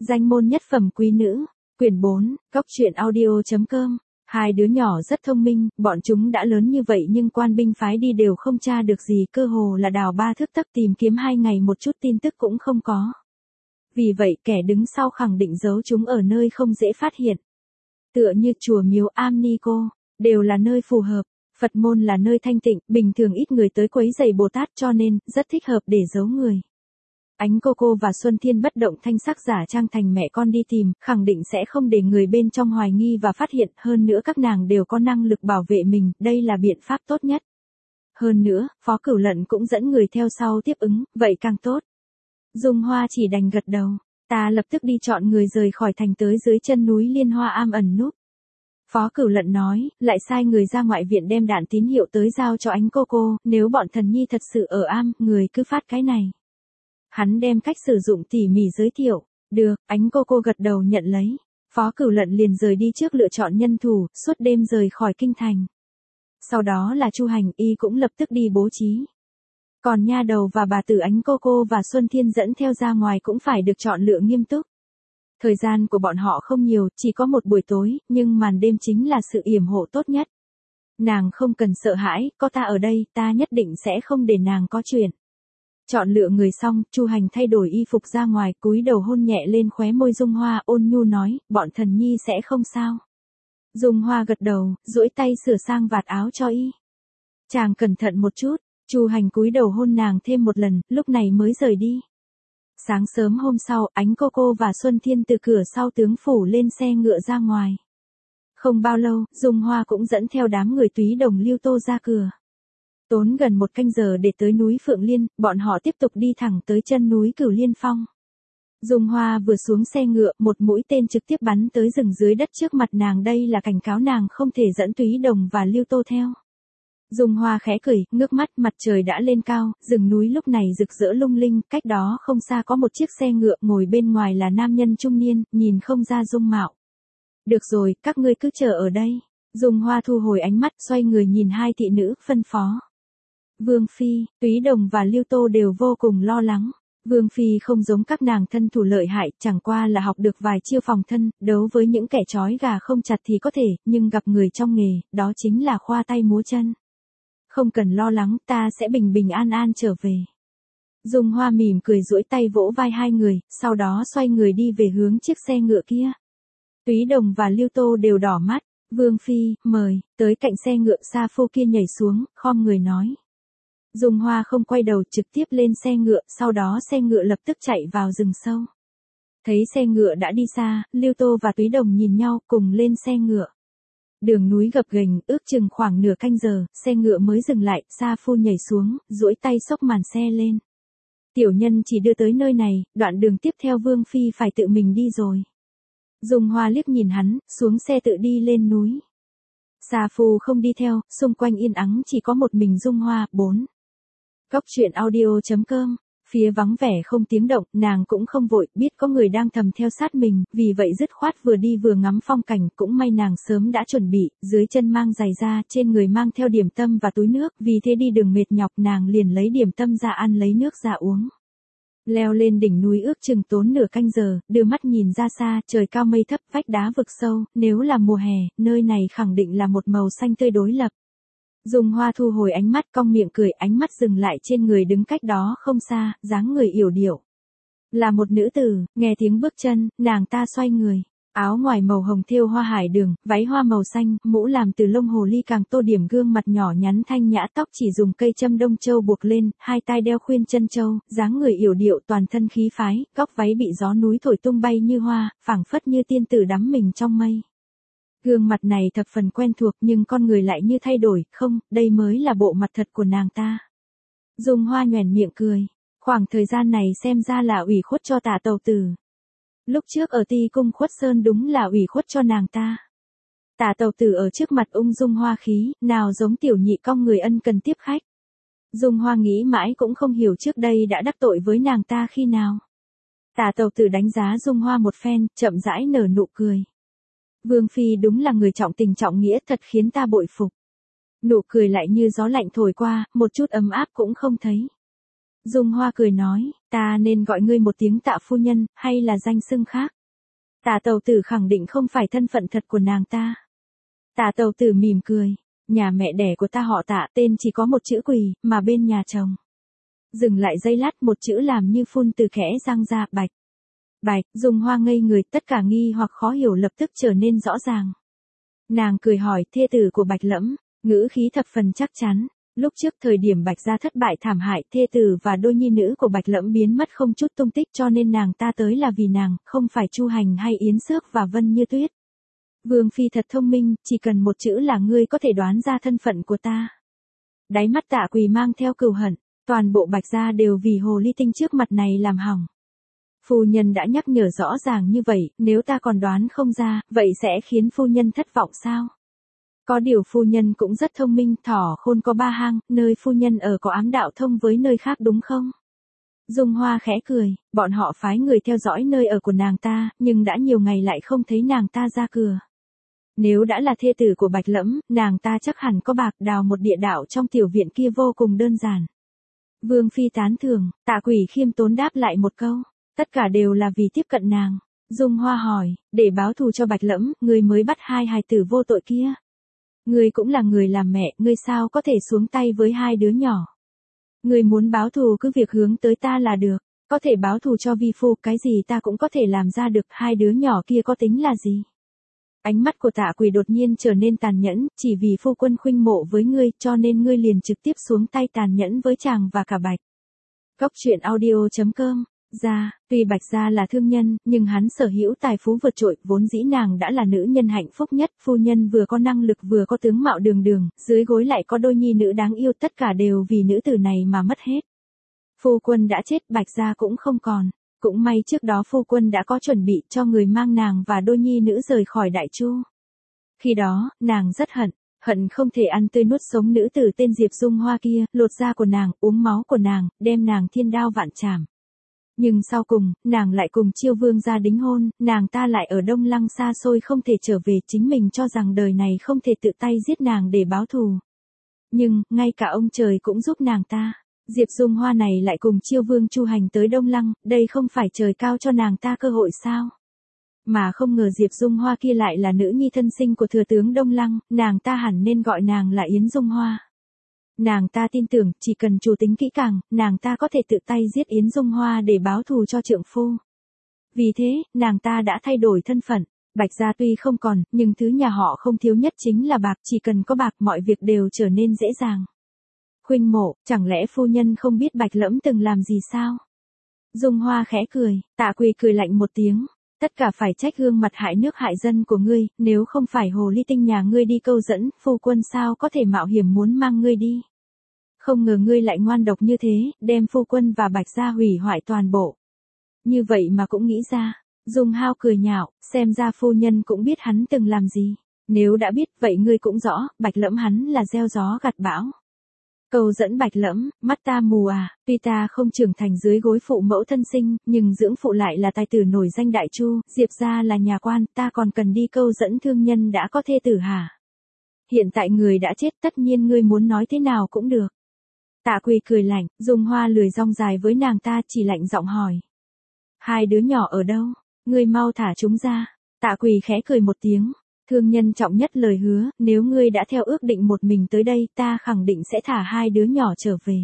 Danh môn nhất phẩm quý nữ, quyển 4, Góc truyện audio.com. Hai đứa nhỏ rất thông minh, bọn chúng đã lớn như vậy nhưng quan binh phái đi đều không tra được gì, cơ hồ là đào ba thước tấc tìm kiếm 2 ngày một chút tin tức cũng không có. Vì vậy kẻ đứng sau khẳng định giấu chúng ở nơi không dễ phát hiện. Tựa như chùa miếu Am Ni Cô, đều là nơi phù hợp. Phật môn là nơi thanh tịnh, bình thường ít người tới quấy rầy Bồ Tát cho nên rất thích hợp để giấu người. Ánh Cô Cô và Xuân Thiên bất động thanh sắc giả trang thành mẹ con đi tìm, khẳng định sẽ không để người bên trong hoài nghi và phát hiện, hơn nữa các nàng đều có năng lực bảo vệ mình, đây là biện pháp tốt nhất. Hơn nữa, Phó Cửu Lận cũng dẫn người theo sau tiếp ứng, vậy càng tốt. Dung Hoa chỉ đành gật đầu, ta lập tức đi chọn người rời khỏi thành tới dưới chân núi Liên Hoa Am ẩn núp. Phó Cửu Lận nói, lại sai người ra ngoại viện đem đạn tín hiệu tới giao cho Ánh Cô Cô, nếu bọn thần nhi thật sự ở am, người cứ phát cái này. Hắn đem cách sử dụng tỉ mỉ giới thiệu, được, Ánh Cô Cô gật đầu nhận lấy. Phó Cửu Lận liền rời đi trước lựa chọn nhân thủ, suốt đêm rời khỏi kinh thành. Sau đó là Chu Hành Y cũng lập tức đi bố trí. Còn nha đầu và bà tử Ánh Cô Cô và Xuân Thiên dẫn theo ra ngoài cũng phải được chọn lựa nghiêm túc. Thời gian của bọn họ không nhiều, chỉ có một buổi tối, nhưng màn đêm chính là sự yểm hộ tốt nhất. Nàng không cần sợ hãi, có ta ở đây, ta nhất định sẽ không để nàng có chuyện. Chọn lựa người xong, Chu Hành thay đổi y phục ra ngoài, cúi đầu hôn nhẹ lên khóe môi Dung Hoa, ôn nhu nói, bọn thần nhi sẽ không sao. Dung Hoa gật đầu, duỗi tay sửa sang vạt áo cho y. Chàng cẩn thận một chút, Chu Hành cúi đầu hôn nàng thêm một lần, lúc này mới rời đi. Sáng sớm hôm sau, Ánh Cô Cô và Xuân Thiên từ cửa sau tướng phủ lên xe ngựa ra ngoài. Không bao lâu, Dung Hoa cũng dẫn theo đám người Túy Đồng Lưu Tô ra cửa. Tốn gần 1 canh giờ để tới núi Phượng Liên, bọn họ tiếp tục đi thẳng tới chân núi Cửu Liên Phong. Dung Hoa vừa xuống xe ngựa, một mũi tên trực tiếp bắn tới rừng dưới đất trước mặt nàng, đây là cảnh cáo nàng không thể dẫn Túy Đồng và Lưu Tô theo. Dung Hoa khẽ cười, ngước mắt, mặt trời đã lên cao, rừng núi lúc này rực rỡ lung linh, cách đó không xa có một chiếc xe ngựa, ngồi bên ngoài là nam nhân trung niên, nhìn không ra dung mạo. Được rồi, các ngươi cứ chờ ở đây. Dung Hoa thu hồi ánh mắt, xoay người nhìn hai thị nữ, phân phó. Vương Phi, Túy Đồng và Lưu Tô đều vô cùng lo lắng. Vương Phi không giống các nàng thân thủ lợi hại, chẳng qua là học được vài chiêu phòng thân, đấu với những kẻ trói gà không chặt thì có thể, nhưng gặp người trong nghề, đó chính là khoa tay múa chân. Không cần lo lắng, ta sẽ bình bình an an trở về. Dung Hoa mỉm cười duỗi tay vỗ vai hai người, sau đó xoay người đi về hướng chiếc xe ngựa kia. Túy Đồng và Lưu Tô đều đỏ mắt, Vương Phi, mời, tới cạnh xe ngựa Sa Phu kia nhảy xuống, khom người nói. Dung Hoa không quay đầu, trực tiếp lên xe ngựa, sau đó xe ngựa lập tức chạy vào rừng sâu. Thấy xe ngựa đã đi xa, Lưu Tô và Túy Đồng nhìn nhau, cùng lên xe ngựa. Đường núi gập ghềnh, ước chừng khoảng nửa canh giờ, xe ngựa mới dừng lại, Sa Phu nhảy xuống, duỗi tay xốc màn xe lên. Tiểu nhân chỉ đưa tới nơi này, đoạn đường tiếp theo Vương Phi phải tự mình đi rồi. Dung Hoa liếc nhìn hắn, xuống xe tự đi lên núi. Sa Phu không đi theo, xung quanh yên ắng chỉ có một mình Dung Hoa. 4. Góc truyện audio.com. Phía vắng vẻ không tiếng động, nàng cũng không vội, biết có người đang thầm theo sát mình, vì vậy dứt khoát vừa đi vừa ngắm phong cảnh, cũng may nàng sớm đã chuẩn bị, dưới chân mang giày da, trên người mang theo điểm tâm và túi nước, vì thế đi đường mệt nhọc nàng liền lấy điểm tâm ra ăn, lấy nước ra uống. Leo lên đỉnh núi ước chừng tốn nửa canh giờ, đưa mắt nhìn ra xa, trời cao mây thấp, vách đá vực sâu, nếu là mùa hè, nơi này khẳng định là một màu xanh tươi đối lập. Dung Hoa thu hồi ánh mắt, cong miệng cười, ánh mắt dừng lại trên người đứng cách đó không xa, dáng người yểu điệu. Là một nữ tử, nghe tiếng bước chân, nàng ta xoay người. Áo ngoài màu hồng thêu hoa hải đường, váy hoa màu xanh, mũ làm từ lông hồ ly càng tô điểm gương mặt nhỏ nhắn thanh nhã, tóc chỉ dùng cây châm đông châu buộc lên, hai tai đeo khuyên chân châu, dáng người yểu điệu, toàn thân khí phái, góc váy bị gió núi thổi tung bay như hoa, phảng phất như tiên tử đắm mình trong mây. Gương mặt này thập phần quen thuộc nhưng con người lại như thay đổi, không, đây mới là bộ mặt thật của nàng ta. Dung Hoa nhoẻn miệng cười, khoảng thời gian này xem ra là ủy khuất cho Tả Tầu Tử. Lúc trước ở Ti Cung Khuất Sơn đúng là ủy khuất cho nàng ta. Tả Tầu Tử ở trước mặt ung dung hoa khí, nào giống tiểu nhị cong người ân cần tiếp khách. Dung Hoa nghĩ mãi cũng không hiểu trước đây đã đắc tội với nàng ta khi nào. Tả Tầu Tử đánh giá Dung Hoa một phen, chậm rãi nở nụ cười. Vương Phi đúng là người trọng tình trọng nghĩa, thật khiến ta bội phục. Nụ cười lại như gió lạnh thổi qua, một chút ấm áp cũng không thấy. Dung Hoa cười nói, ta nên gọi ngươi một tiếng Tạ phu nhân, hay là danh xưng khác? Tạ tẩu tử khẳng định không phải thân phận thật của nàng ta. Tạ tẩu tử mỉm cười, nhà mẹ đẻ của ta họ Tạ, tên chỉ có một chữ Quỳ, mà bên nhà chồng. Dừng lại giây lát, một chữ làm như phun từ kẽ răng ra, Bạch. Bạch, Dung Hoa ngây người, tất cả nghi hoặc khó hiểu lập tức trở nên rõ ràng. Nàng cười hỏi, thê tử của Bạch Lẫm, ngữ khí thập phần chắc chắn. Lúc trước thời điểm Bạch gia thất bại thảm hại, thê tử và đôi nhi nữ của Bạch Lẫm biến mất không chút tung tích, cho nên nàng ta tới là vì nàng, không phải Chu Hành hay Yến Xước và Vân Như Tuyết. Vương phi thật thông minh, chỉ cần một chữ là ngươi có thể đoán ra thân phận của ta. Đáy mắt Tạ Quỳ mang theo cừu hận, toàn bộ Bạch gia đều vì hồ ly tinh trước mặt này làm hỏng. Phu nhân đã nhắc nhở rõ ràng như vậy, nếu ta còn đoán không ra, vậy sẽ khiến phu nhân thất vọng sao? Có điều phu nhân cũng rất thông minh, thỏ khôn có ba hang, nơi phu nhân ở có ám đạo thông với nơi khác đúng không? Dung Hoa khẽ cười, bọn họ phái người theo dõi nơi ở của nàng ta, nhưng đã nhiều ngày lại không thấy nàng ta ra cửa. Nếu đã là thê tử của Bạch Lẫm, nàng ta chắc hẳn có bạc, đào một địa đạo trong tiểu viện kia vô cùng đơn giản. Vương phi tán thưởng, Tạ Quỳ khiêm tốn đáp lại một câu, tất cả đều là vì tiếp cận nàng. Dung Hoa hỏi, để báo thù cho Bạch Lẫm, ngươi mới bắt hai hài tử vô tội kia. Ngươi cũng là người làm mẹ, ngươi sao có thể xuống tay với hai đứa nhỏ. Ngươi muốn báo thù cứ việc hướng tới ta là được, có thể báo thù cho vi phu, cái gì ta cũng có thể làm ra được, hai đứa nhỏ kia có tính là gì. Ánh mắt của Tạ Quỳ đột nhiên trở nên tàn nhẫn, chỉ vì phu quân khuynh mộ với ngươi, cho nên ngươi liền trực tiếp xuống tay tàn nhẫn với chàng và cả Bạch. Cốc truyện audio.com. Gia, tuy Bạch gia là thương nhân, nhưng hắn sở hữu tài phú vượt trội, vốn dĩ nàng đã là nữ nhân hạnh phúc nhất, phu nhân vừa có năng lực vừa có tướng mạo đường đường, dưới gối lại có đôi nhi nữ đáng yêu, tất cả đều vì nữ tử này mà mất hết. Phu quân đã chết, Bạch gia cũng không còn, cũng may trước đó phu quân đã có chuẩn bị cho người mang nàng và đôi nhi nữ rời khỏi Đại Chu. Khi đó, nàng rất hận không thể ăn tươi nuốt sống nữ tử tên Diệp Dung Hoa kia, lột da của nàng, uống máu của nàng, đem nàng thiên đao vạn trảm. Nhưng sau cùng, nàng lại cùng Chiêu Vương gia đính hôn, nàng ta lại ở Đông Lăng xa xôi không thể trở về, chính mình cho rằng đời này không thể tự tay giết nàng để báo thù. Nhưng, ngay cả ông trời cũng giúp nàng ta. Diệp Dung Hoa này lại cùng Chiêu Vương Chu Hành tới Đông Lăng, đây không phải trời cao cho nàng ta cơ hội sao? Mà không ngờ Diệp Dung Hoa kia lại là nữ nhi thân sinh của thừa tướng Đông Lăng, nàng ta hẳn nên gọi nàng là Yến Dung Hoa. Nàng ta tin tưởng, chỉ cần chủ tính kỹ càng, nàng ta có thể tự tay giết Yến Dung Hoa để báo thù cho trượng phu. Vì thế, nàng ta đã thay đổi thân phận. Bạch gia tuy không còn, nhưng thứ nhà họ không thiếu nhất chính là bạc, chỉ cần có bạc mọi việc đều trở nên dễ dàng. Khuynh mộ, chẳng lẽ phu nhân không biết Bạch Lẫm từng làm gì sao? Dung Hoa khẽ cười, Tạ Quỳ cười lạnh một tiếng. Tất cả phải trách gương mặt hại nước hại dân của ngươi, nếu không phải hồ ly tinh nhà ngươi đi câu dẫn, phu quân sao có thể mạo hiểm muốn mang ngươi đi. Không ngờ ngươi lại ngoan độc như thế, đem phu quân và Bạch gia hủy hoại toàn bộ. Như vậy mà cũng nghĩ ra. Dung Hao cười nhạo, xem ra phu nhân cũng biết hắn từng làm gì. Nếu đã biết, vậy ngươi cũng rõ, Bạch Lẫm hắn là gieo gió gặt bão. Câu dẫn Bạch Lẫm, mắt ta mù à, tuy ta không trưởng thành dưới gối phụ mẫu thân sinh, nhưng dưỡng phụ lại là tài tử nổi danh Đại Chu, Diệp gia là nhà quan, ta còn cần đi câu dẫn thương nhân đã có thê tử hả? Hiện tại người đã chết, tất nhiên ngươi muốn nói thế nào cũng được. Tạ Quỳ cười lạnh, Dung Hoa lười rong dài với nàng ta, chỉ lạnh giọng hỏi. Hai đứa nhỏ ở đâu? Ngươi mau thả chúng ra. Tạ Quỳ khẽ cười một tiếng. Thương nhân trọng nhất lời hứa, nếu ngươi đã theo ước định một mình tới đây, ta khẳng định sẽ thả hai đứa nhỏ trở về.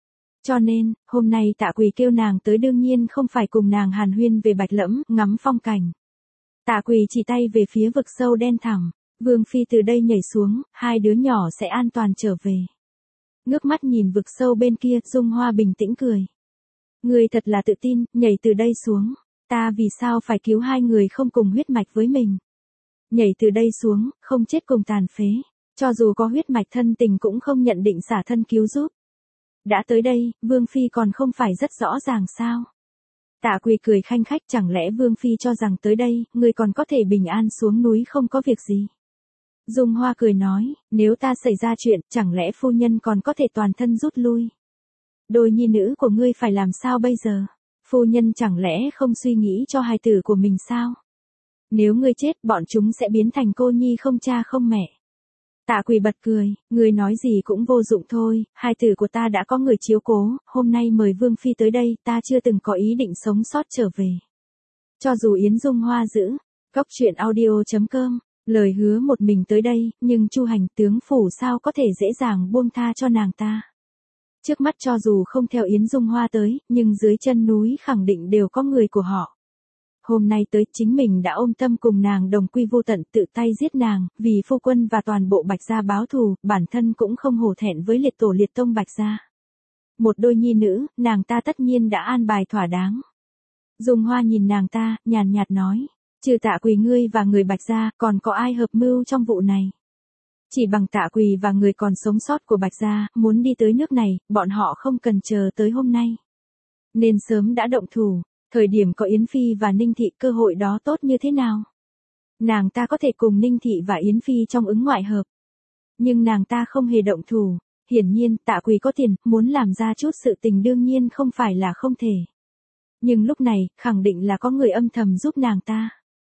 Cho nên, hôm nay Tạ Quỳ kêu nàng tới đương nhiên không phải cùng nàng hàn huyên về Bạch Lẫm, ngắm phong cảnh. Tạ Quỳ chỉ tay về phía vực sâu đen thẳm. Vương phi từ đây nhảy xuống, hai đứa nhỏ sẽ an toàn trở về. Ngước mắt nhìn vực sâu bên kia, Dung Hoa bình tĩnh cười. Ngươi thật là tự tin, nhảy từ đây xuống. Ta vì sao phải cứu hai người không cùng huyết mạch với mình? Nhảy từ đây xuống, không chết cùng tàn phế. Cho dù có huyết mạch thân tình cũng không nhận định xả thân cứu giúp. Đã tới đây, Vương phi còn không phải rất rõ ràng sao? Tạ Quỳ cười khanh khách, chẳng lẽ Vương phi cho rằng tới đây, ngươi còn có thể bình an xuống núi không có việc gì? Dung Hoa cười nói, nếu ta xảy ra chuyện, chẳng lẽ phu nhân còn có thể toàn thân rút lui? Đôi nhi nữ của ngươi phải làm sao bây giờ? Phu nhân chẳng lẽ không suy nghĩ cho hài tử của mình sao? Nếu ngươi chết, bọn chúng sẽ biến thành cô nhi không cha không mẹ. Tạ Quỳ bật cười, người nói gì cũng vô dụng thôi, hai tử của ta đã có người chiếu cố, hôm nay mời Vương Phi tới đây, ta chưa từng có ý định sống sót trở về. Cho dù Yến Dung Hoa giữ, Cốc truyện audio.com, lời hứa một mình tới đây, nhưng Chu Hành tướng phủ sao có thể dễ dàng buông tha cho nàng ta. Trước mắt cho dù không theo Yến Dung Hoa tới, nhưng dưới chân núi khẳng định đều có người của họ. Hôm nay tới chính mình đã ôm tâm cùng nàng đồng quy vô tận tự tay giết nàng, vì phu quân và toàn bộ Bạch gia báo thù, bản thân cũng không hổ thẹn với liệt tổ liệt tông Bạch gia. Một đôi nhi nữ, nàng ta tất nhiên đã an bài thỏa đáng. Dung Hoa nhìn nàng ta, nhàn nhạt nói, trừ Tạ Quỳ ngươi và người Bạch gia, còn có ai hợp mưu trong vụ này? Chỉ bằng Tạ Quỳ và người còn sống sót của Bạch gia, muốn đi tới nước này, bọn họ không cần chờ tới hôm nay. Nên sớm đã động thủ. Thời điểm có Yến Phi và Ninh Thị cơ hội đó tốt như thế nào? Nàng ta có thể cùng Ninh Thị và Yến Phi trong ứng ngoại hợp. Nhưng nàng ta không hề động thủ. Hiển nhiên Tạ Quỳ có tiền, muốn làm ra chút sự tình đương nhiên không phải là không thể. Nhưng lúc này, khẳng định là có người âm thầm giúp nàng ta.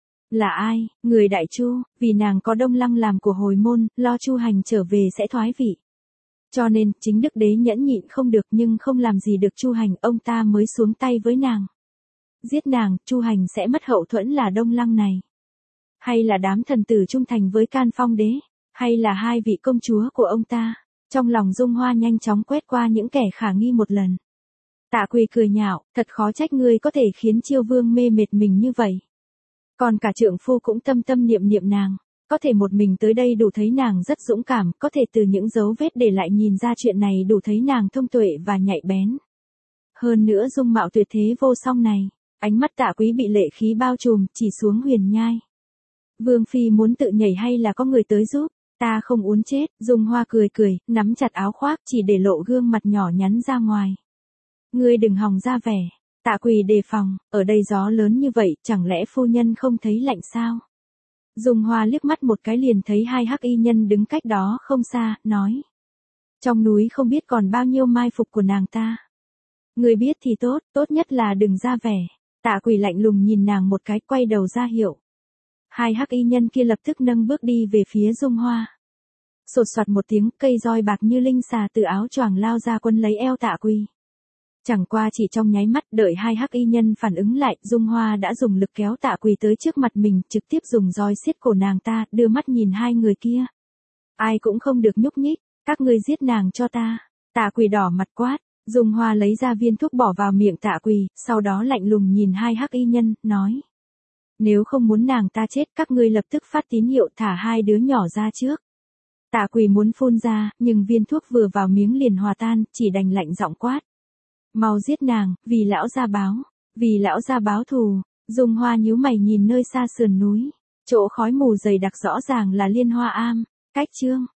Là ai? Người Đại Chu, vì nàng có Đông Lăng làm của hồi môn, lo Chu Hành trở về sẽ thoái vị. Cho nên, chính Đức Đế nhẫn nhịn không được nhưng không làm gì được Chu Hành, ông ta mới xuống tay với nàng. Giết nàng, Chu Hành sẽ mất hậu thuẫn là Đông Lăng này. Hay là đám thần tử trung thành với Can Phong đế, hay là hai vị công chúa của ông ta. Trong lòng Dung Hoa nhanh chóng quét qua những kẻ khả nghi một lần. Tạ Quỳ cười nhạo, thật khó trách ngươi có thể khiến Chiêu Vương mê mệt mình như vậy. Còn cả trượng phu cũng tâm tâm niệm niệm nàng, có thể một mình tới đây đủ thấy nàng rất dũng cảm, có thể từ những dấu vết để lại nhìn ra chuyện này đủ thấy nàng thông tuệ và nhạy bén. Hơn nữa dung mạo tuyệt thế vô song này. Ánh mắt Tạ Quý bị lệ khí bao trùm, chỉ xuống huyền nhai. Vương Phi muốn tự nhảy hay là có người tới giúp? Ta không uốn chết, Dung Hoa cười cười, nắm chặt áo khoác chỉ để lộ gương mặt nhỏ nhắn ra ngoài. Ngươi đừng hòng ra vẻ. Tạ Quỳ đề phòng, ở đây gió lớn như vậy, chẳng lẽ phu nhân không thấy lạnh sao? Dung Hoa liếc mắt một cái liền thấy hai hắc y nhân đứng cách đó không xa, nói. Trong núi không biết còn bao nhiêu mai phục của nàng ta. Ngươi biết thì tốt, tốt nhất là đừng ra vẻ. Tạ Quỳ lạnh lùng nhìn nàng một cái, quay đầu ra hiệu. Hai hắc y nhân kia lập tức nâng bước đi về phía Dung Hoa. Sột soạt một tiếng, cây roi bạc như linh xà từ áo choàng lao ra quấn lấy eo Tạ Quỳ. Chẳng qua chỉ trong nháy mắt, đợi hai hắc y nhân phản ứng lại, Dung Hoa đã dùng lực kéo Tạ Quỳ tới trước mặt mình, trực tiếp dùng roi siết cổ nàng ta, đưa mắt nhìn hai người kia. Ai cũng không được nhúc nhích, các ngươi giết nàng cho ta. Tạ Quỳ đỏ mặt quát. Dung Hoa lấy ra viên thuốc bỏ vào miệng Tạ Quỳ, sau đó lạnh lùng nhìn hai hắc y nhân, nói. Nếu không muốn nàng ta chết, các ngươi lập tức phát tín hiệu thả hai đứa nhỏ ra trước. Tạ Quỳ muốn phun ra, nhưng viên thuốc vừa vào miếng liền hòa tan, chỉ đành lạnh giọng quát. Mau giết nàng, vì lão gia báo, vì lão gia báo thù. Dung Hoa nhíu mày nhìn nơi xa sườn núi, chỗ khói mù dày đặc rõ ràng là Liên Hoa Am. Cách chương